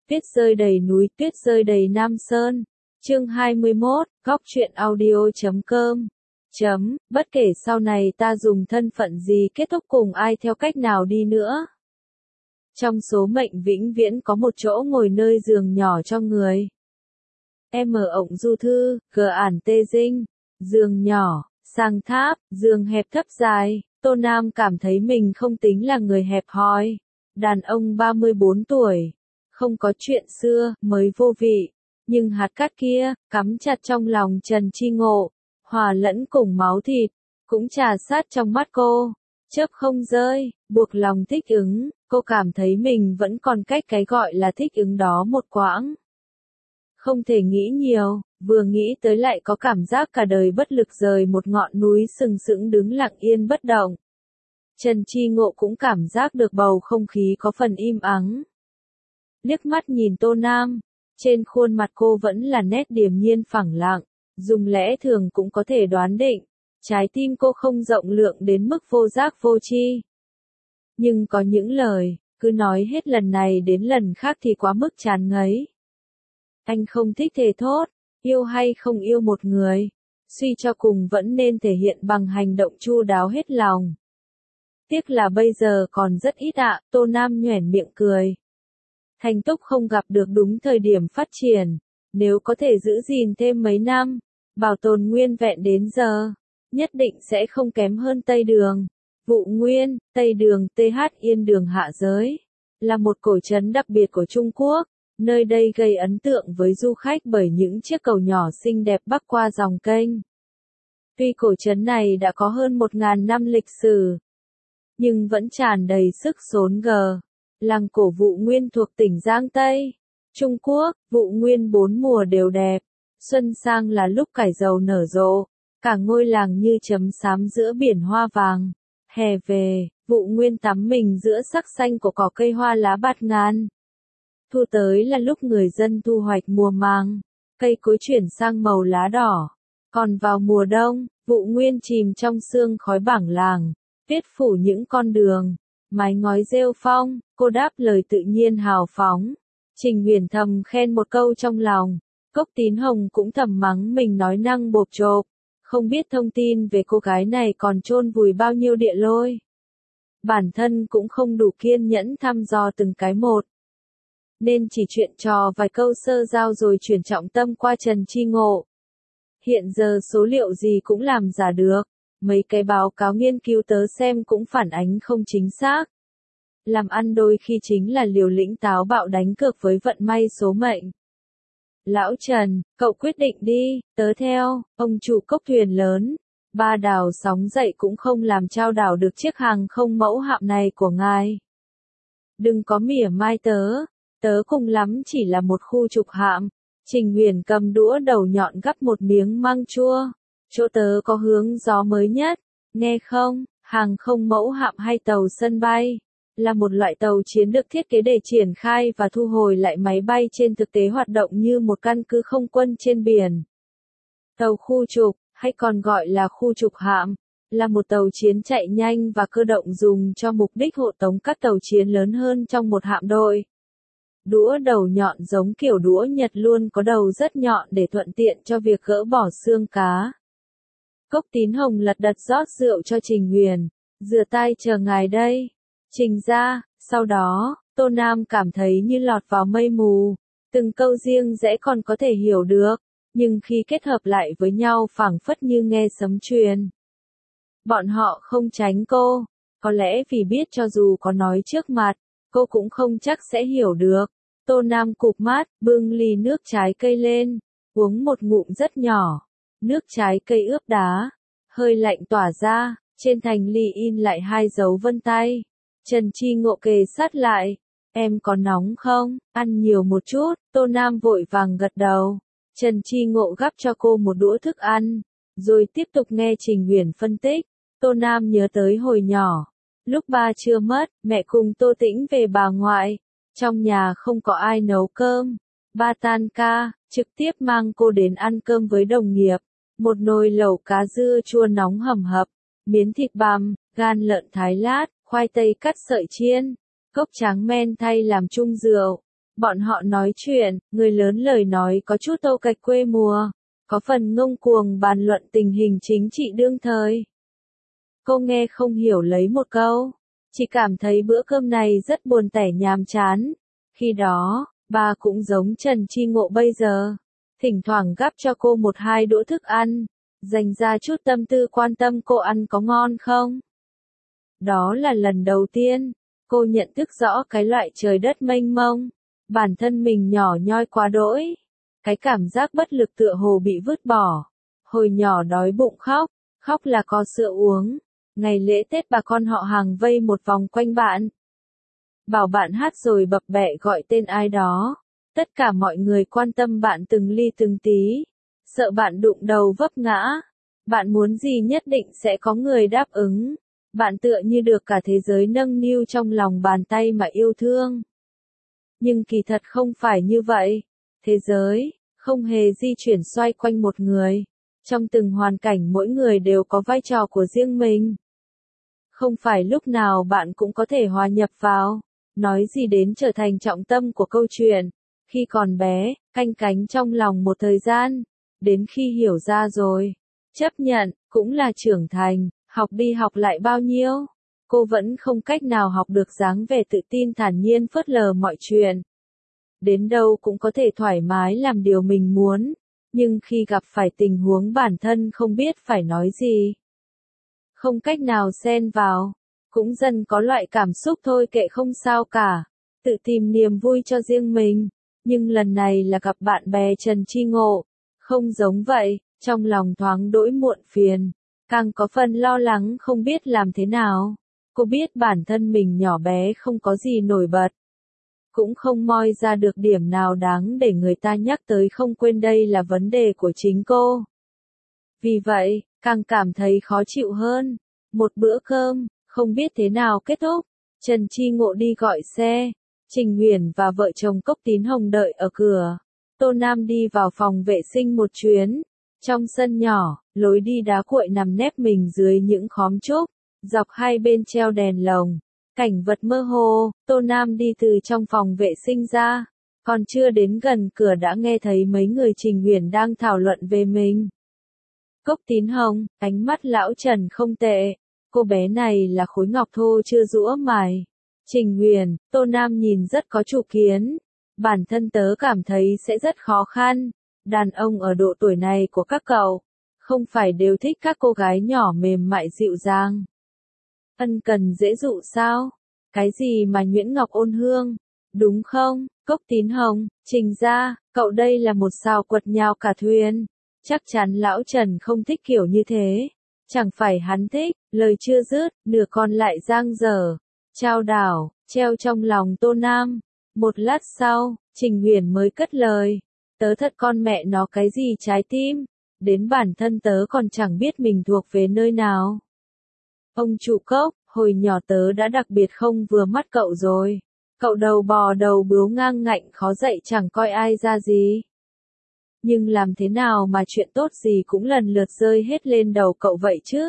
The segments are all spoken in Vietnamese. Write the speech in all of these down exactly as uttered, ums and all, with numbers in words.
Tuyết rơi đầy núi, tuyết rơi đầy Nam Sơn. Chương hai mươi mốt, góc truyện audio chấm com. Chấm, bất kể sau này ta dùng thân phận gì kết thúc cùng ai theo cách nào đi nữa. Trong số mệnh vĩnh viễn có một chỗ ngồi nơi giường nhỏ cho người. M ộng du thư, g ản tê dinh. Giường nhỏ, sang tháp, giường hẹp thấp dài. Tô Nam cảm thấy mình không tính là người hẹp hòi. Đàn ông ba mươi bốn tuổi. Không có chuyện xưa, mới vô vị. Nhưng hạt cát kia, cắm chặt trong lòng Trần Chi Ngộ, hòa lẫn cùng máu thịt, cũng trà sát trong mắt cô, chớp không rơi, buộc lòng thích ứng, cô cảm thấy mình vẫn còn cách cái gọi là thích ứng đó một quãng. Không thể nghĩ nhiều, vừa nghĩ tới lại có cảm giác cả đời bất lực rời một ngọn núi sừng sững đứng lặng yên bất động. Trần Chi Ngộ cũng cảm giác được bầu không khí có phần im ắng. Liếc mắt nhìn Tô Nam, trên khuôn mặt cô vẫn là nét điềm nhiên phẳng lặng, dùng lẽ thường cũng có thể đoán định, trái tim cô không rộng lượng đến mức vô giác vô tri. Nhưng có những lời, cứ nói hết lần này đến lần khác thì quá mức chán ngấy. Anh không thích thề thốt, yêu hay không yêu một người, suy cho cùng vẫn nên thể hiện bằng hành động chu đáo hết lòng. Tiếc là bây giờ còn rất ít ạ, Tô Nam nhoẻn miệng cười. Thành Túc không gặp được đúng thời điểm phát triển, nếu có thể giữ gìn thêm mấy năm, bảo tồn nguyên vẹn đến giờ, nhất định sẽ không kém hơn Tây Đường. Vụ Nguyên, Tây Đường tê hát Yên Đường hạ giới, là một cổ trấn đặc biệt của Trung Quốc, nơi đây gây ấn tượng với du khách bởi những chiếc cầu nhỏ xinh đẹp bắc qua dòng kênh. Tuy cổ trấn này đã có hơn một ngàn năm lịch sử, nhưng vẫn tràn đầy sức xốn gờ. Làng cổ Vụ Nguyên thuộc tỉnh Giang Tây, Trung Quốc, Vụ Nguyên bốn mùa đều đẹp. Xuân sang là lúc cải dầu nở rộ, cả ngôi làng như chấm xám giữa biển hoa vàng. Hè về, Vụ Nguyên tắm mình giữa sắc xanh của cỏ cây hoa lá bạt ngàn. Thu tới là lúc người dân thu hoạch mùa màng, cây cối chuyển sang màu lá đỏ. Còn vào mùa đông, Vụ Nguyên chìm trong sương khói bảng làng, tuyết phủ những con đường, mái ngói rêu phong. Cô đáp lời tự nhiên hào phóng. Trình Huyền thầm khen một câu trong lòng. Cốc Tín Hồng cũng thầm mắng mình nói năng bộp chộp. Không biết thông tin về cô gái này còn chôn vùi bao nhiêu địa lôi. Bản thân cũng không đủ kiên nhẫn thăm dò từng cái một. Nên chỉ chuyện trò vài câu sơ giao rồi chuyển trọng tâm qua Trần Chi Ngộ. Hiện giờ số liệu gì cũng làm giả được. Mấy cái báo cáo nghiên cứu tớ xem cũng phản ánh không chính xác. Làm ăn đôi khi chính là liều lĩnh táo bạo đánh cược với vận may số mệnh. Lão Trần, cậu quyết định đi, tớ theo, ông chủ cốc thuyền lớn. Ba đảo sóng dậy cũng không làm trao đảo được chiếc hàng không mẫu hạm này của ngài. Đừng có mỉa mai tớ, tớ cùng lắm chỉ là một khu trục hạm. Trình Huyền cầm đũa đầu nhọn gắp một miếng măng chua. Chỗ tớ có hướng gió mới nhất, nghe không, hàng không mẫu hạm hay tàu sân bay. Là một loại tàu chiến được thiết kế để triển khai và thu hồi lại máy bay trên thực tế hoạt động như một căn cứ không quân trên biển. Tàu khu trục, hay còn gọi là khu trục hạm, là một tàu chiến chạy nhanh và cơ động dùng cho mục đích hộ tống các tàu chiến lớn hơn trong một hạm đội. Đũa đầu nhọn giống kiểu đũa Nhật luôn có đầu rất nhọn để thuận tiện cho việc gỡ bỏ xương cá. Cốc Tín Hồng lật đật rót rượu cho Trình Huyền, rửa tay chờ ngài đây. Trình ra, sau đó, Tô Nam cảm thấy như lọt vào mây mù, từng câu riêng rẽ còn có thể hiểu được, nhưng khi kết hợp lại với nhau phảng phất như nghe sấm truyền. Bọn họ không tránh cô, có lẽ vì biết cho dù có nói trước mặt, cô cũng không chắc sẽ hiểu được. Tô Nam cụp mắt, bưng ly nước trái cây lên, uống một ngụm rất nhỏ, nước trái cây ướp đá, hơi lạnh tỏa ra, trên thành ly in lại hai dấu vân tay. Trần Chi Ngộ kề sát lại, em có nóng không, ăn nhiều một chút, Tô Nam vội vàng gật đầu. Trần Chi Ngộ gắp cho cô một đũa thức ăn, rồi tiếp tục nghe Trình Huyền phân tích. Tô Nam nhớ tới hồi nhỏ, lúc ba chưa mất, mẹ cùng Tô Tĩnh về bà ngoại, trong nhà không có ai nấu cơm. Ba tan ca, trực tiếp mang cô đến ăn cơm với đồng nghiệp, một nồi lẩu cá dưa chua nóng hầm hập, miến thịt bằm, gan lợn thái lát, khoai tây cắt sợi chiên, cốc tráng men thay làm chung rượu, Bọn họ nói chuyện, người lớn lời nói có chút tâu cạch quê mùa, có phần ngông cuồng bàn luận tình hình chính trị đương thời. Cô nghe không hiểu lấy một câu, chỉ cảm thấy bữa cơm này rất buồn tẻ nhàm chán. Khi đó, bà cũng giống Trần Chi Ngộ bây giờ, thỉnh thoảng gắp cho cô một hai đũa thức ăn, dành ra chút tâm tư quan tâm cô ăn có ngon không. Đó là lần đầu tiên, cô nhận thức rõ cái loại trời đất mênh mông, bản thân mình nhỏ nhoi quá đỗi, cái cảm giác bất lực tựa hồ bị vứt bỏ. Hồi nhỏ đói bụng khóc, khóc là có sữa uống. Ngày lễ Tết bà con họ hàng vây một vòng quanh bạn. Bảo bạn hát rồi bập bẹ gọi tên ai đó. Tất cả mọi người quan tâm bạn từng ly từng tí. Sợ bạn đụng đầu vấp ngã. Bạn muốn gì nhất định sẽ có người đáp ứng. Bạn tựa như được cả thế giới nâng niu trong lòng bàn tay mà yêu thương. Nhưng kỳ thật không phải như vậy. Thế giới, không hề di chuyển xoay quanh một người. Trong từng hoàn cảnh mỗi người đều có vai trò của riêng mình. Không phải lúc nào bạn cũng có thể hòa nhập vào, nói gì đến trở thành trọng tâm của câu chuyện. Khi còn bé, canh cánh trong lòng một thời gian, đến khi hiểu ra rồi, chấp nhận, cũng là trưởng thành, học đi học lại bao nhiêu. Cô vẫn không cách nào học được dáng vẻ tự tin thản nhiên phớt lờ mọi chuyện. Đến đâu cũng có thể thoải mái làm điều mình muốn, nhưng khi gặp phải tình huống bản thân không biết phải nói gì, không cách nào xen vào, cũng dần có loại cảm xúc thôi kệ không sao cả, tự tìm niềm vui cho riêng mình. Nhưng lần này là gặp bạn bè Trần Chi Ngộ, không giống vậy, trong lòng thoáng đỗi muộn phiền, càng có phần lo lắng không biết làm thế nào. Cô biết bản thân mình nhỏ bé không có gì nổi bật, cũng không moi ra được điểm nào đáng để người ta nhắc tới, không quên đây là vấn đề của chính cô. Vì vậy, càng cảm thấy khó chịu hơn. Một bữa cơm, không biết thế nào kết thúc, Trần Chi Ngộ đi gọi xe, Trình Huyền và vợ chồng Cốc Tín Hồng đợi ở cửa. Tô Nam đi vào phòng vệ sinh một chuyến. Trong sân nhỏ, lối đi đá cuội nằm nép mình dưới những khóm trúc, dọc hai bên treo đèn lồng. Cảnh vật mơ hồ, Tô Nam đi từ trong phòng vệ sinh ra, còn chưa đến gần cửa đã nghe thấy mấy người Trình Huyền đang thảo luận về mình. Cốc Tín Hồng, ánh mắt lão Trần không tệ, cô bé này là khối ngọc thô chưa giũa mài. Trình Huyền, Tô Nam nhìn rất có chủ kiến, bản thân tớ cảm thấy sẽ rất khó khăn. Đàn ông ở độ tuổi này của các cậu, không phải đều thích các cô gái nhỏ mềm mại dịu dàng, ân cần dễ dụ sao? Cái gì mà nhuyễn ngọc ôn hương, đúng không? Cốc Tín Hồng, Trình ra, cậu đây là một sao quật nhào cả thuyền. Chắc chắn lão Trần không thích kiểu như thế. Chẳng phải hắn thích, lời chưa dứt, nửa còn lại giang dở. Trao đảo, treo trong lòng Tô Nam. Một lát sau, Trình Huyền mới cất lời. Tớ thật con mẹ nó cái gì trái tim. Đến bản thân tớ còn chẳng biết mình thuộc về nơi nào. Ông chủ Cốc, hồi nhỏ tớ đã đặc biệt không vừa mắt cậu rồi. Cậu đầu bò đầu bướu ngang ngạnh khó dạy chẳng coi ai ra gì. Nhưng làm thế nào mà chuyện tốt gì cũng lần lượt rơi hết lên đầu cậu vậy chứ?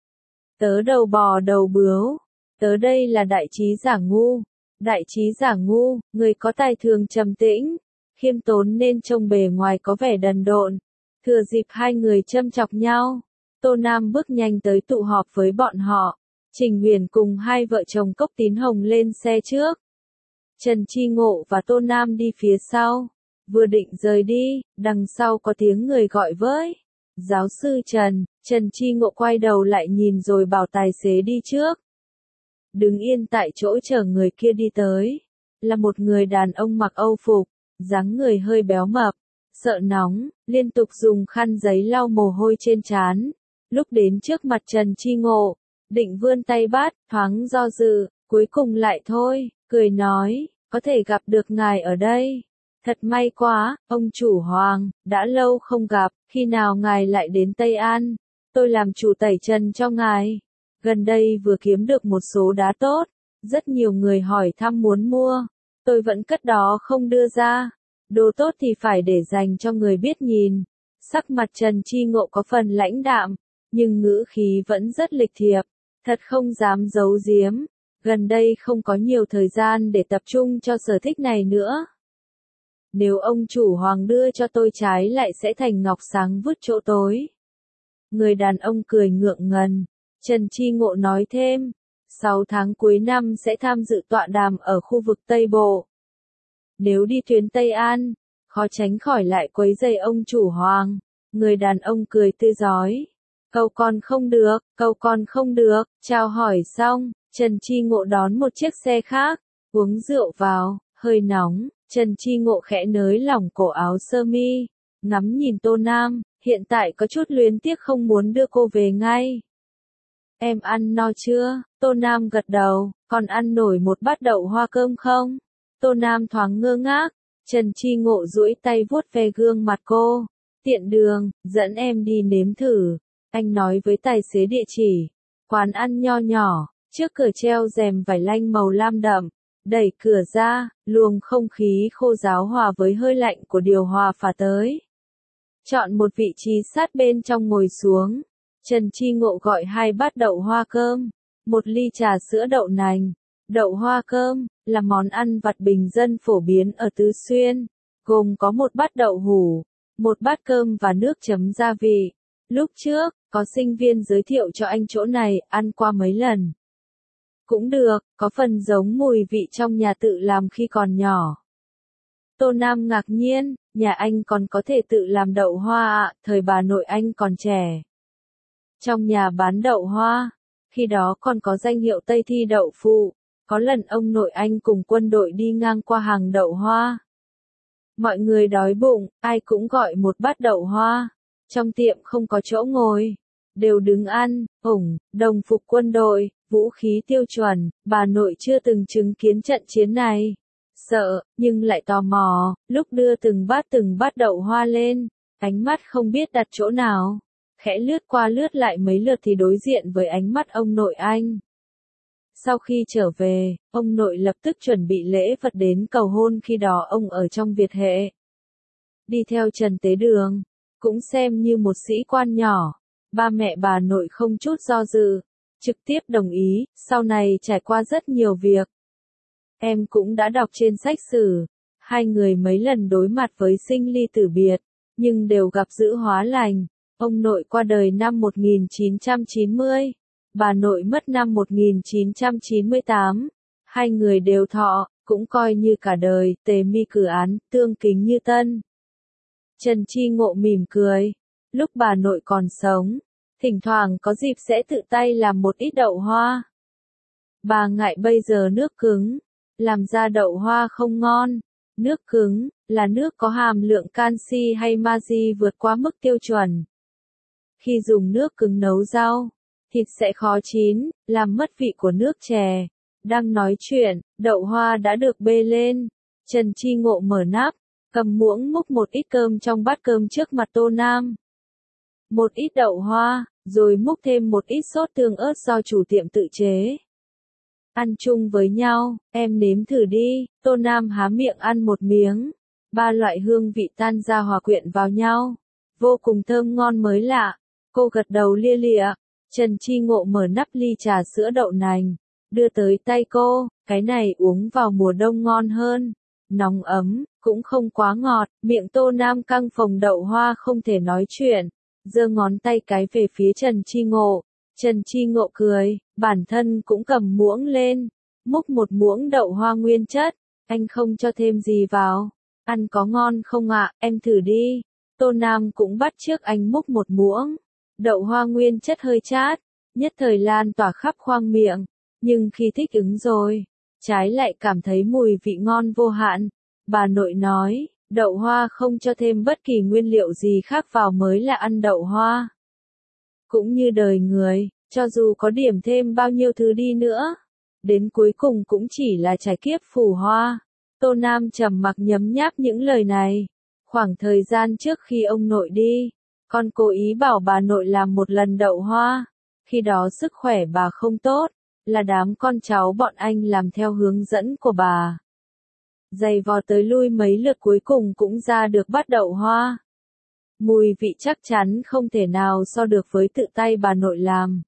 Tớ đầu bò đầu bướu. Tớ đây là đại trí giả ngu. Đại trí giả ngu, người có tài thường trầm tĩnh, khiêm tốn nên trông bề ngoài có vẻ đần độn. Thừa dịp hai người châm chọc nhau, Tô Nam bước nhanh tới tụ họp với bọn họ. Trình Huyền cùng hai vợ chồng Cốc Tín Hồng lên xe trước. Trần Chi Ngộ và Tô Nam đi phía sau. Vừa định rời đi, đằng sau có tiếng người gọi với. Giáo sư Trần, Trần Chi Ngộ quay đầu lại nhìn rồi bảo tài xế đi trước. Đứng yên tại chỗ chờ người kia đi tới. Là một người đàn ông mặc Âu phục, dáng người hơi béo mập, sợ nóng, liên tục dùng khăn giấy lau mồ hôi trên trán. Lúc đến trước mặt Trần Chi Ngộ, định vươn tay bắt, thoáng do dự, cuối cùng lại thôi, cười nói, có thể gặp được ngài ở đây. Thật may quá, ông chủ Hoàng, đã lâu không gặp, khi nào ngài lại đến Tây An? Tôi làm chủ tẩy trần cho ngài. Gần đây vừa kiếm được một số đá tốt, rất nhiều người hỏi thăm muốn mua, tôi vẫn cất đó không đưa ra. Đồ tốt thì phải để dành cho người biết nhìn. Sắc mặt Trần Chi Ngộ có phần lãnh đạm, nhưng ngữ khí vẫn rất lịch thiệp, thật không dám giấu giếm. Gần đây không có nhiều thời gian để tập trung cho sở thích này nữa. Nếu ông chủ Hoàng đưa cho tôi trái lại sẽ thành ngọc sáng vứt chỗ tối. Người đàn ông cười ngượng ngần. Trần Chi Ngộ nói thêm, sáu tháng cuối năm sẽ tham dự tọa đàm ở khu vực Tây Bộ. Nếu đi tuyến Tây An, khó tránh khỏi lại quấy rầy ông chủ Hoàng. Người đàn ông cười tươi rói. Câu con không được, câu con không được, chào hỏi xong, Trần Chi Ngộ đón một chiếc xe khác, uống rượu vào, hơi nóng, Trần Chi Ngộ khẽ nới lỏng cổ áo sơ mi, ngắm nhìn Tô Nam, hiện tại có chút luyến tiếc không muốn đưa cô về ngay. Em ăn no chưa? Tô Nam gật đầu, còn ăn nổi một bát đậu hoa cơm không? Tô Nam thoáng ngơ ngác, Trần Chi Ngộ duỗi tay vuốt ve gương mặt cô. Tiện đường, dẫn em đi nếm thử. Anh nói với tài xế địa chỉ. Quán ăn nho nhỏ, trước cửa treo rèm vải lanh màu lam đậm. Đẩy cửa ra, luồng không khí khô ráo hòa với hơi lạnh của điều hòa phả tới. Chọn một vị trí sát bên trong ngồi xuống. Trần Chi Ngộ gọi hai bát đậu hoa cơm, một ly trà sữa đậu nành. Đậu hoa cơm là món ăn vặt bình dân phổ biến ở Tứ Xuyên, gồm có một bát đậu hủ, một bát cơm và nước chấm gia vị. Lúc trước, có sinh viên giới thiệu cho anh chỗ này, ăn qua mấy lần. Cũng được, có phần giống mùi vị trong nhà tự làm khi còn nhỏ. Tô Nam ngạc nhiên, nhà anh còn có thể tự làm đậu hoa ạ, thời bà nội anh còn trẻ. Trong nhà bán đậu hoa, khi đó còn có danh hiệu Tây Thi đậu phụ, có lần ông nội anh cùng quân đội đi ngang qua hàng đậu hoa. Mọi người đói bụng, ai cũng gọi một bát đậu hoa. Trong tiệm không có chỗ ngồi, đều đứng ăn, ủng, đồng phục quân đội, vũ khí tiêu chuẩn, bà nội chưa từng chứng kiến trận chiến này. Sợ, nhưng lại tò mò, lúc đưa từng bát từng bát đậu hoa lên, ánh mắt không biết đặt chỗ nào. Khẽ lướt qua lướt lại mấy lượt thì đối diện với ánh mắt ông nội anh. Sau khi trở về, ông nội lập tức chuẩn bị lễ vật đến cầu hôn, khi đó ông ở trong Việt hệ. Đi theo Trần Tế Đường, cũng xem như một sĩ quan nhỏ. Ba mẹ bà nội không chút do dự, trực tiếp đồng ý, sau này trải qua rất nhiều việc. Em cũng đã đọc trên sách sử, hai người mấy lần đối mặt với sinh ly tử biệt, nhưng đều gặp dữ hóa lành. Ông nội qua đời năm một nghìn chín trăm chín mươi, bà nội mất năm một nghìn chín trăm chín mươi tám. Hai người đều thọ, cũng coi như cả đời, tề mi cử án, tương kính như tân. Trần Chi Ngộ mỉm cười. Lúc bà nội còn sống, thỉnh thoảng có dịp sẽ tự tay làm một ít đậu hoa. Bà ngại bây giờ nước cứng, làm ra đậu hoa không ngon. Nước cứng, là nước có hàm lượng canxi hay magie vượt quá mức tiêu chuẩn. Khi dùng nước cứng nấu rau, thịt sẽ khó chín, làm mất vị của nước chè. Đang nói chuyện, đậu hoa đã được bê lên. Trần Chi Ngộ mở nắp, cầm muỗng múc một ít cơm trong bát cơm trước mặt Tô Nam. Một ít đậu hoa, rồi múc thêm một ít sốt tương ớt do chủ tiệm tự chế. Ăn chung với nhau, em nếm thử đi. Tô Nam há miệng ăn một miếng. Ba loại hương vị tan ra hòa quyện vào nhau. Vô cùng thơm ngon mới lạ. Cô gật đầu lia lịa. Trần Chi Ngộ mở nắp ly trà sữa đậu nành, đưa tới tay cô. Cái này uống vào mùa đông ngon hơn. Nóng ấm, cũng không quá ngọt. Miệng Tô Nam căng phồng đậu hoa không thể nói chuyện. Giơ ngón tay cái về phía Trần Chi Ngộ. Trần Chi Ngộ cười, bản thân cũng cầm muỗng lên, múc một muỗng đậu hoa nguyên chất. Anh không cho thêm gì vào. Ăn có ngon không ạ, em thử đi. Tô Nam cũng bắt chước anh múc một muỗng. Đậu hoa nguyên chất hơi chát, nhất thời lan tỏa khắp khoang miệng. Nhưng khi thích ứng rồi, trái lại cảm thấy mùi vị ngon vô hạn. Bà nội nói, đậu hoa không cho thêm bất kỳ nguyên liệu gì khác vào mới là ăn đậu hoa. Cũng như đời người, cho dù có điểm thêm bao nhiêu thứ đi nữa, đến cuối cùng cũng chỉ là trải kiếp phù hoa. Tô Nam trầm mặc nhấm nháp những lời này. Khoảng thời gian trước khi ông nội đi, con cố ý bảo bà nội làm một lần đậu hoa. Khi đó sức khỏe bà không tốt, là đám con cháu bọn anh làm theo hướng dẫn của bà. Giày vò tới lui mấy lượt cuối cùng cũng ra được bát đậu hoa. Mùi vị chắc chắn không thể nào so được với tự tay bà nội làm.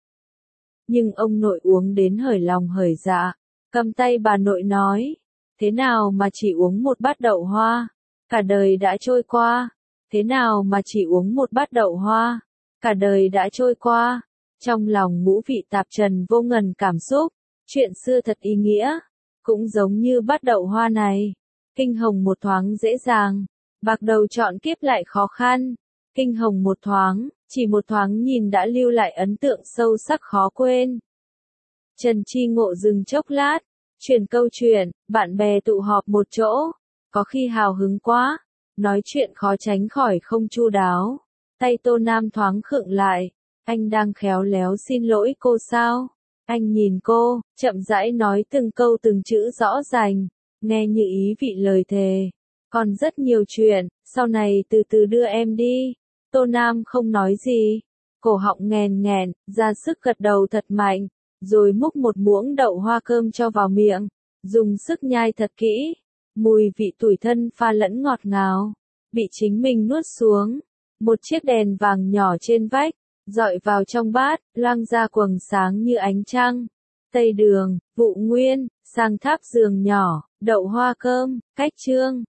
Nhưng ông nội uống đến hởi lòng hởi dạ, cầm tay bà nội nói, thế nào mà chỉ uống một bát đậu hoa, Cả đời đã trôi qua, thế nào mà chỉ uống một bát đậu hoa? Cả đời đã trôi qua, trong lòng ngũ vị tạp trần vô ngần cảm xúc, chuyện xưa thật ý nghĩa, cũng giống như bát đậu hoa này. Kinh hồng một thoáng dễ dàng, bạc đầu chọn kiếp lại khó khăn. Kinh hồng một thoáng, chỉ một thoáng nhìn đã lưu lại ấn tượng sâu sắc khó quên. Trần Chi Ngộ dừng chốc lát, chuyển câu chuyện, bạn bè tụ họp một chỗ, có khi hào hứng quá, nói chuyện khó tránh khỏi không chu đáo. Tay Tô Nam thoáng khựng lại, anh đang khéo léo xin lỗi cô sao? Anh nhìn cô, chậm rãi nói từng câu từng chữ rõ ràng, nghe như ý vị lời thề. Còn rất nhiều chuyện, sau này từ từ đưa em đi. Tô Nam không nói gì, cổ họng nghèn nghẹn, ra sức gật đầu thật mạnh, rồi múc một muỗng đậu hoa cơm cho vào miệng, dùng sức nhai thật kỹ. Mùi vị tủi thân pha lẫn ngọt ngào, bị chính mình nuốt xuống. Một chiếc đèn vàng nhỏ trên vách, dọi vào trong bát, loang ra quầng sáng như ánh trăng. Tây đường, Vụ Nguyên, sang tháp giường nhỏ, đậu hoa cơm, cách chương.